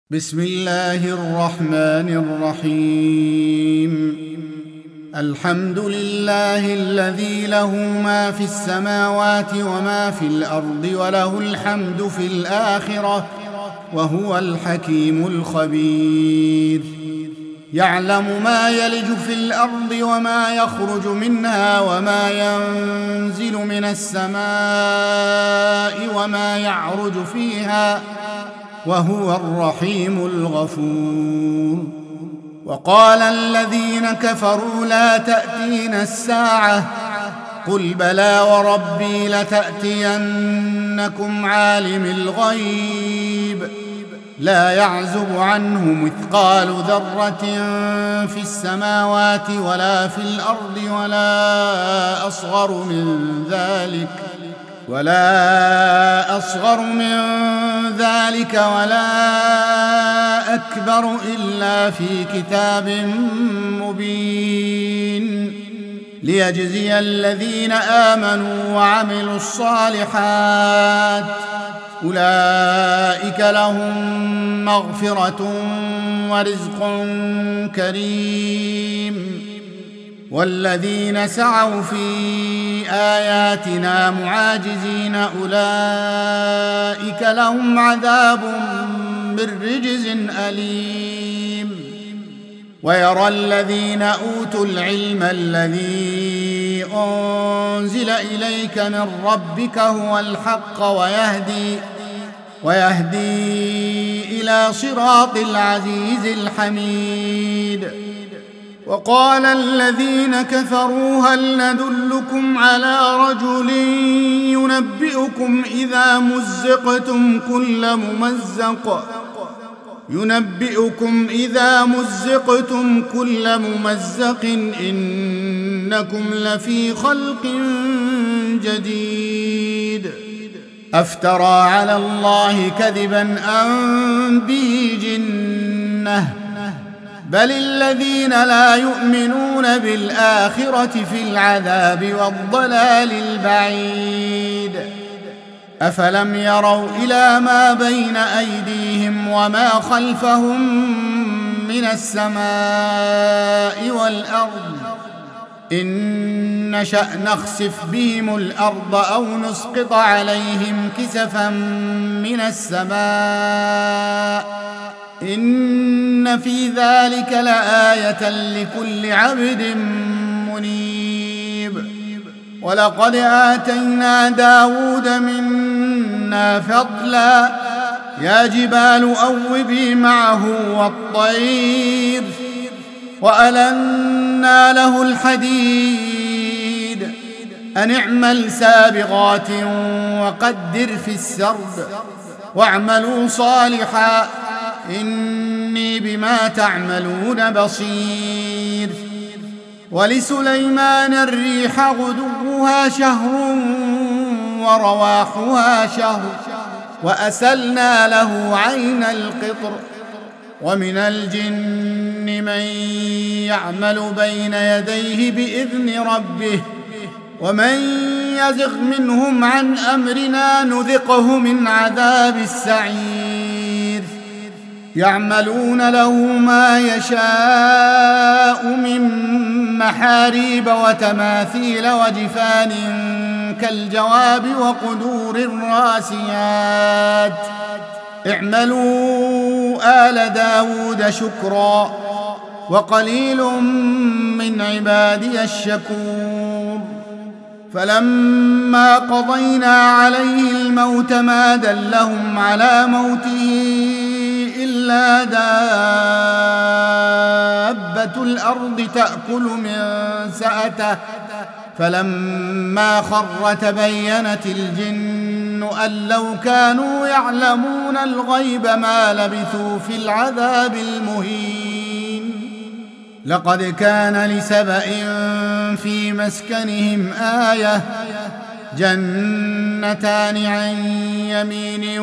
بسم الله الرحمن الرحيم. الحمد لله الذي له ما في السماوات وما في الأرض وله الحمد في الآخرة وهو الحكيم الخبير. يعلم ما يلج في الأرض وما يخرج منها وما ينزل من السماء وما يعرج فيها وهو الرحيم الغفور. وقال الذين كفروا لا تأتينا الساعة قل بلى وربي لتأتينكم عالم الغيب لا يعزب عنه مثقال ذرة في السماوات ولا في الأرض ولا أصغر من ذلك ولا أكبر إلا في كتاب مبين ليجزي الذين آمنوا وعملوا الصالحات أولئك لهم مغفرة ورزق كريم. والذين سعوا في آياتنا معاجزين أولئك لهم عذاب من رجز أليم. ويرى الذين أوتوا العلم الذي أنزل إليك من ربك هو الحق ويهدي إلى صراط العزيز الحميد. وقال الذين كفروا هل ندلكم على رجل ينبئكم إذا مزقتم كل ممزق إنكم لفي خلق جديد. أفترى على الله كذبا أم به جنة بل الذين لا يؤمنون بالآخرة في العذاب والضلال البعيد. أفلم يروا إلى ما بين أيديهم وما خلفهم من السماء والأرض إن نشأ نخسف بهم الأرض أو نسقط عليهم كسفا من السماء إن في ذلك لآية لكل عبد منيب. ولقد آتينا داود منا فضلا يا جبال أوبي معه والطير وألنا له الحديد أن اعمل سابغات وقدر في السرد واعملوا صالحا إني بما تعملون بصير. ولسليمان الريح غدوها شهر ورواحها شهر وأسلنا له عين القطر. ومن الجن من يعمل بين يديه بإذن ربه ومن يزغ منهم عن أمرنا نذقه من عذاب السعير. يعملون له ما يشاء من محاريب وتماثيل وجفان كالجواب وقدور الراسيات اعملوا آل داود شكرا وقليل من عبادي الشكور. فلما قضينا عليه الموت ما دلهم على موته إلا دابة الأرض تأكل من سأته فلما خر تبينت الجن أن لو كانوا يعلمون الغيب ما لبثوا في العذاب المهين. لقد كان لسبإ في مسكنهم آية جنتان عن يمين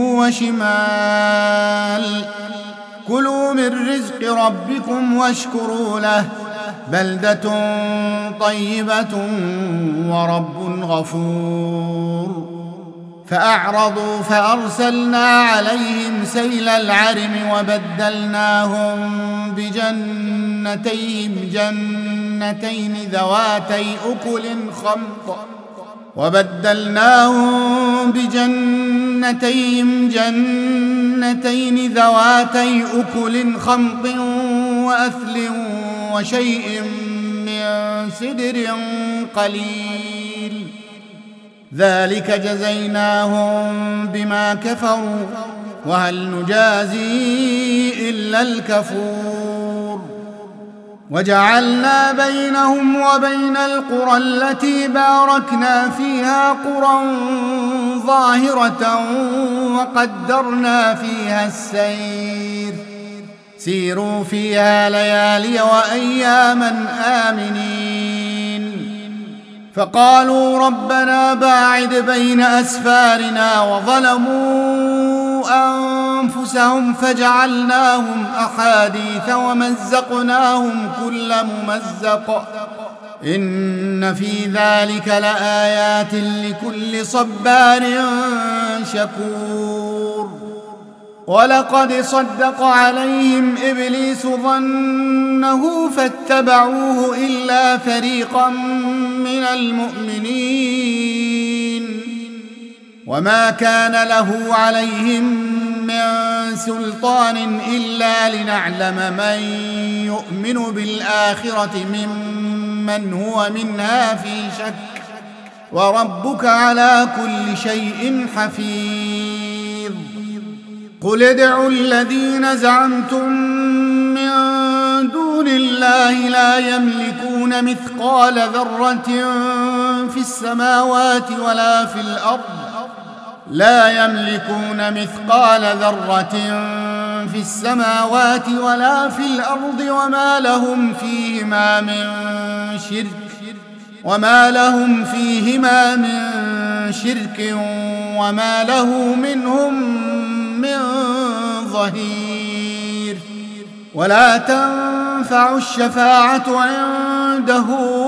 وشمال كلوا من رزق ربكم واشكروا له بلدة طيبة ورب غفور. فأعرضوا فأرسلنا عليهم سيل العرم وبدلناهم جنتين ذواتي أكل خمط وأثل وشيء من سدر قليل ذلك جزيناهم بما كفروا وهل نجازي إلا الكفور وجعلنا بينهم وبين القرى التي باركنا فيها قرى ظاهرة وقدرنا فيها السير سيروا فيها ليالي وأياما آمنين فقالوا ربنا باعد بين أسفارنا وظلموا أنفسهم فجعلناهم أحاديث ومزقناهم كل ممزق إن في ذلك لآيات لكل صبار شكور ولقد صدق عليهم إبليس ظنه فاتبعوه إلا فريقا من المؤمنين وما كان له عليهم من سلطان إلا لنعلم من يؤمن بالآخرة ممن هو منها في شك وربك على كل شيء حفيظ قل ادعوا الذين زعمتم من دون الله لا يملكون مثقال ذرة في السماوات ولا في الأرض وما لهم فيهما من شرك وما له منهم من ظهير ولا تنفع الشفاعة عنده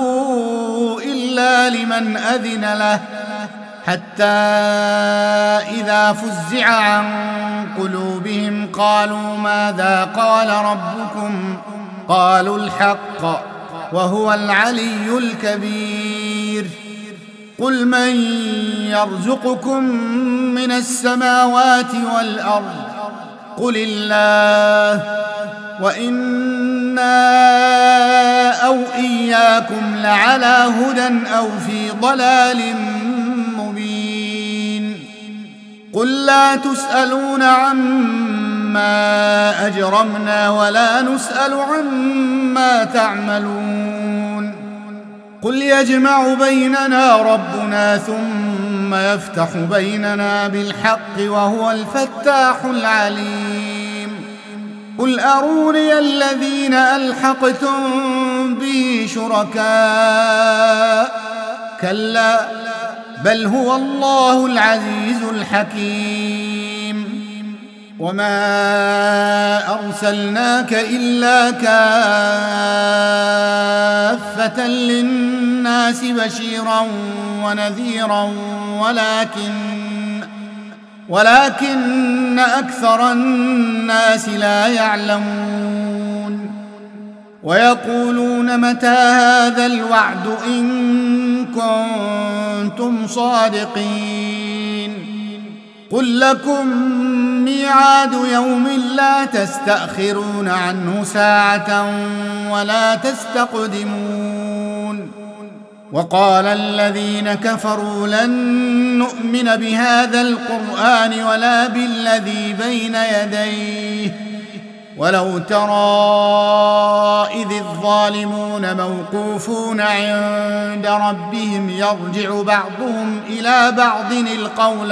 إلا لمن أذن له حتى إذا فزع عن قلوبهم قالوا ماذا قال ربكم قالوا الحق وهو العلي الكبير قل من يرزقكم من السماوات والأرض قل الله وإنا أو إياكم لعلى هدى أو في ضلال مبين قل لا تسألون عما أجرمنا ولا نسأل عما تعملون قل يجمع بيننا ربنا ثم يفتح بيننا بالحق وهو الفتاح العليم قل أروني الذين ألحقتم به شركاء كلا بل هو الله العزيز الحكيم وما أرسلناك إلا كافة للناس بشيرا ونذيرا ولكن أكثر الناس لا يعلمون ويقولون متى هذا الوعد إن كنتم صادقين قل لكم ميعاد يوم لا تستأخرون عنه ساعة ولا تستقدمون وقال الذين كفروا لن نؤمن بهذا القرآن ولا بالذي بين يديه ولو ترى إذ الظالمون موقوفون عند ربهم يرجع بعضهم إلى بعض القول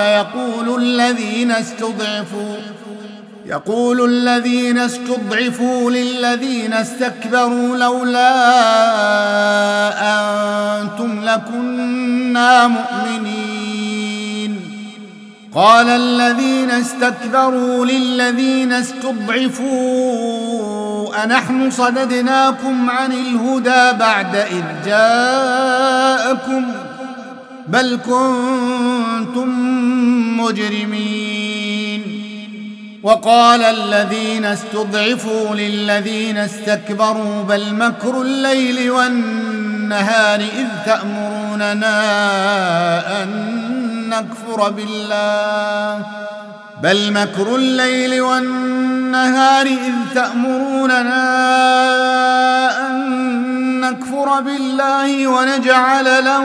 يقول الذين استضعفوا للذين استكبروا لولا أنتم لكنا مؤمنين قال الذين استكبروا للذين استضعفوا أنحن صددناكم عن الهدى بعد إذ جاءكم بل كنتم مجرمين. وقال الذين استضعفوا للذين استكبروا بل مكر الليل والنهار إذ تأمروننا أن نكفر بالله ونجعل له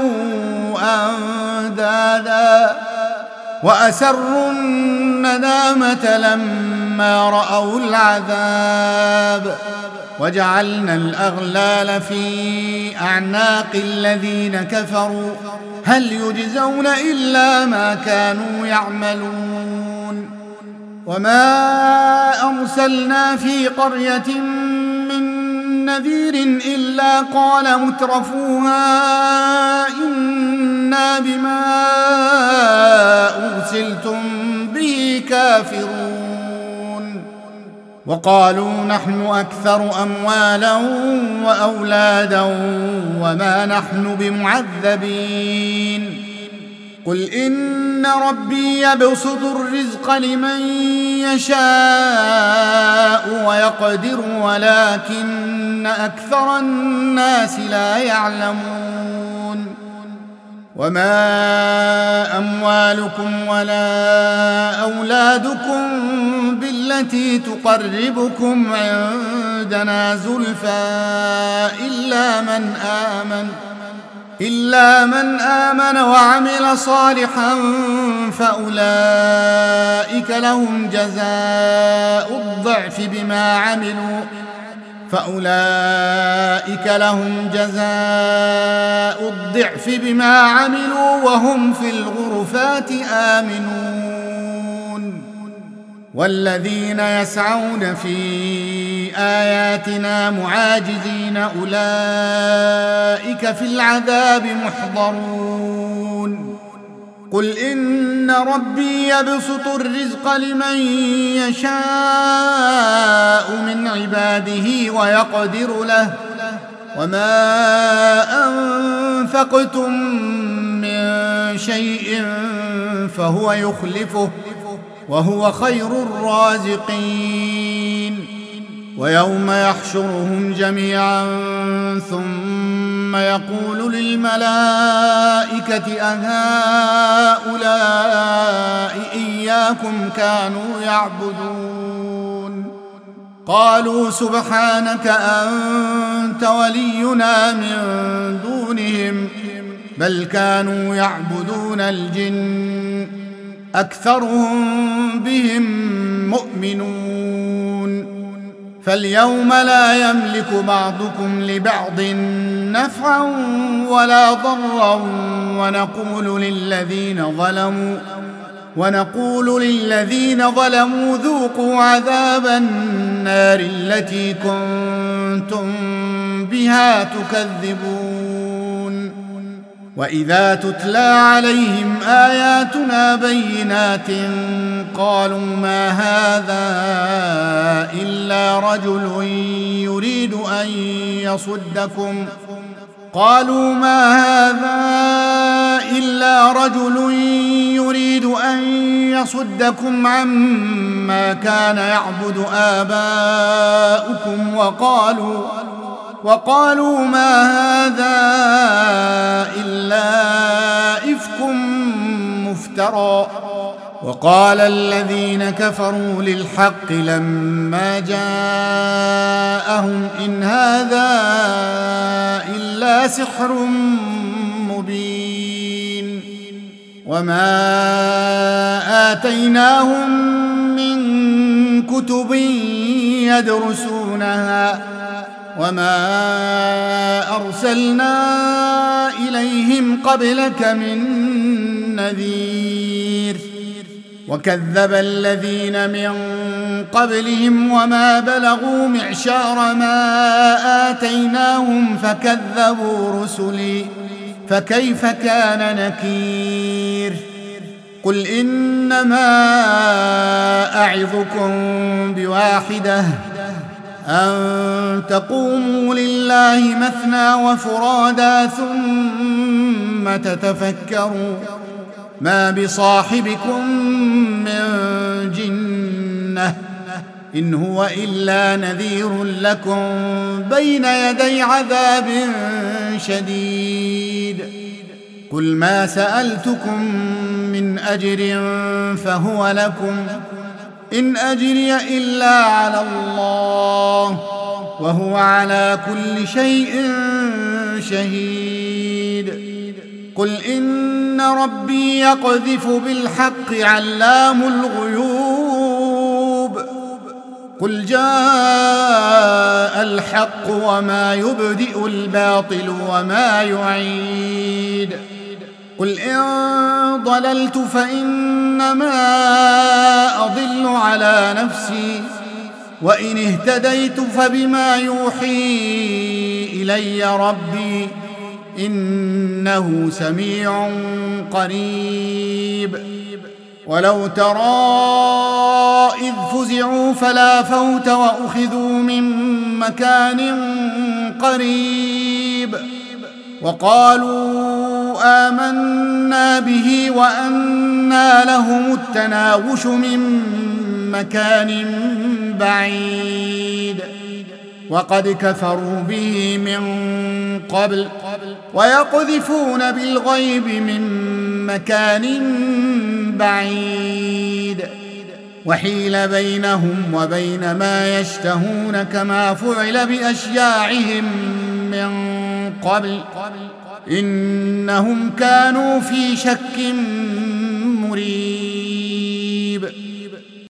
أندادا وأسروا الندامة لما رأوا العذاب وجعلنا الأغلال في أعناق الذين كفروا هل يجزون إلا ما كانوا يعملون. وما أرسلنا في قرية من نذير إلا قال مترفوها إنا بما أرسلتم به كافرون. وقالوا نحن أكثر أموالا وأولادا وما نحن بمعذبين. قل إن ربي يبسط الرزق لمن يشاء ويقدر ولكن أكثر الناس لا يعلمون. وما أموالكم ولا أولادكم بالتي تقربكم عندنا زلفى إلا من آمن وعمل صالحا فأولئك لهم جزاء الضعف بما عملوا وهم في الغرفات آمنون. والذين يسعون في آياتنا معاجزين أولئك في العذاب محضرون. قل إن ربي يبسط الرزق لمن يشاء من عباده ويقدر له وما أنفقتم من شيء فهو يخلفه وهو خير الرازقين. ويوم يحشرهم جميعا ثم يقول للملائكة أهؤلاء إياكم كانوا يعبدون قالوا سبحانك أنت ولينا من دونهم بل كانوا يعبدون الجن أكثرهم بهم مؤمنون. فاليوم لا يملك بعضكم لبعض نفعا ولا ضرا ونقول للذين ظلموا ذوقوا عذاب النار التي كنتم بها تكذبون. وإذا تتلى عليهم آياتنا بينات قالوا ما هذا إلا رجل يريد أن يصدكم عما كان يعبد آباؤكم وقالوا ما هذا إلا إفك مفترى. وقال الذين كفروا للحق لما جاءهم إن هذا إلا سحر مبين. وما آتيناهم من كتب يدرسونها وما أرسلنا إليهم قبلك من نذير. وكذب الذين من قبلهم وما بلغوا معشار ما آتيناهم فكذبوا رسلي فكيف كان نكير. قل إنما أعظكم بواحدة أن تقوموا لله مثنى وفرادا ثم ثم تتفكروا ما بصاحبكم من جنة إن هو إلا نذير لكم بين يدي عذاب شديد. قل ما سألتكم من أجر فهو لكم إن أجري إلا على الله وهو على كل شيء شهيد. قل إن ربي يقذف بالحق علام الغيوب. قل جاء الحق وما يبدئ الباطل وما يعيد. قل إن ضللت فإنما أضل على نفسي وإن اهتديت فبما يوحي إلي ربي إنه سميع قريب. ولو ترى إذ فزعوا فلا فوت وأخذوا من مكان قريب وقالوا آمنا به وأنى لهم التناوش من مكان بعيد وقد كفروا به من قبل ويقذفون بالغيب من مكان بعيد وحيل بينهم وبين ما يشتهون كما فعل بأشياعهم من قبل إنهم كانوا في شك مريب.